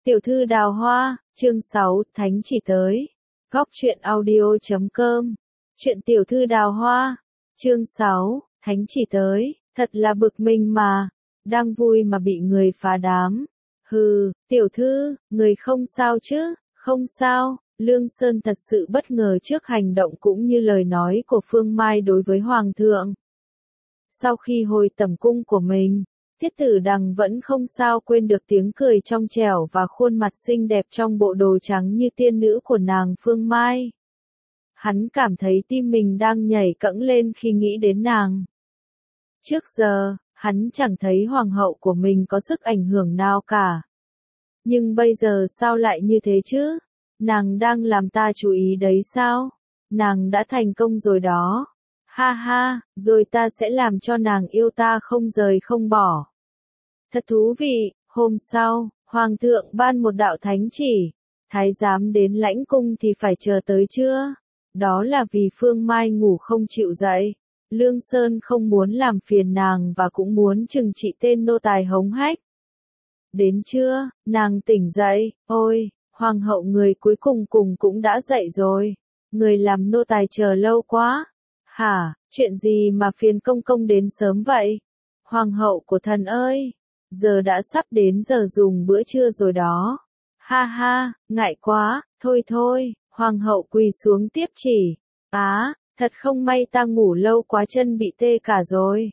Tiểu thư đào hoa, chương 6, Thánh chỉ tới. Góc truyện audio.com. Chuyện tiểu thư đào hoa, chương 6, Thánh chỉ tới, thật là bực mình mà. Đang vui mà bị người phá đám. Hừ, tiểu thư, người không sao chứ, không sao. Lương Sơn thật sự bất ngờ trước hành động cũng như lời nói của Phương Mai đối với Hoàng thượng. Sau khi hồi tẩm cung của mình, Tiết Tử Đằng vẫn không sao quên được tiếng cười trong trẻo và khuôn mặt xinh đẹp trong bộ đồ trắng như tiên nữ của nàng Phương Mai. Hắn cảm thấy tim mình đang nhảy cẫng lên khi nghĩ đến nàng. Trước giờ, hắn chẳng thấy hoàng hậu của mình có sức ảnh hưởng nào cả. Nhưng bây giờ sao lại như thế chứ? Nàng đang làm ta chú ý đấy sao? Nàng đã thành công rồi đó. Ha ha, rồi ta sẽ làm cho nàng yêu ta không rời không bỏ. Thật thú vị, hôm sau, Hoàng thượng ban một đạo thánh chỉ. Thái giám đến lãnh cung thì phải chờ tới trưa. Đó là vì Phương Mai ngủ không chịu dậy. Lương Sơn không muốn làm phiền nàng và cũng muốn trừng trị tên nô tài hống hách. Đến trưa, nàng tỉnh dậy, ôi, hoàng hậu người cuối cùng cũng đã dậy rồi. Người làm nô tài chờ lâu quá. Hả, chuyện gì mà phiền công công đến sớm vậy? Hoàng hậu của thần ơi, giờ đã sắp đến giờ dùng bữa trưa rồi đó. Ha ha, ngại quá, thôi thôi, hoàng hậu quỳ xuống tiếp chỉ. Thật không may ta ngủ lâu quá chân bị tê cả rồi.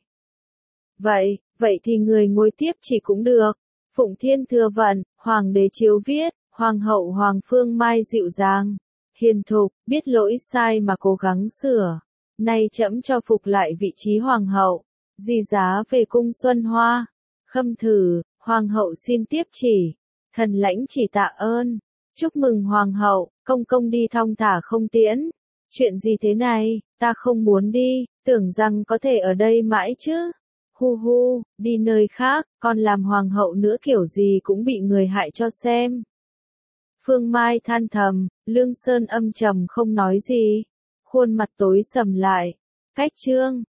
Vậy thì người ngồi tiếp chỉ cũng được. Phụng Thiên thừa vận, hoàng đế chiếu viết, hoàng hậu Hoàng Phương Mai dịu dàng, hiền thục, biết lỗi sai mà cố gắng sửa. Nay trẫm cho phục lại vị trí hoàng hậu, di giá về cung Xuân Hoa. Khâm thử, hoàng hậu xin tiếp chỉ. Thần lãnh chỉ tạ ơn. Chúc mừng hoàng hậu, công công đi thong thả không tiễn. Chuyện gì thế này, ta không muốn đi, tưởng rằng có thể ở đây mãi chứ. Hu hu, đi nơi khác, còn làm hoàng hậu nữa kiểu gì cũng bị người hại cho xem. Phương Mai than thầm, Lương Sơn âm trầm không nói gì. Khuôn mặt tối sầm lại. Cách chương,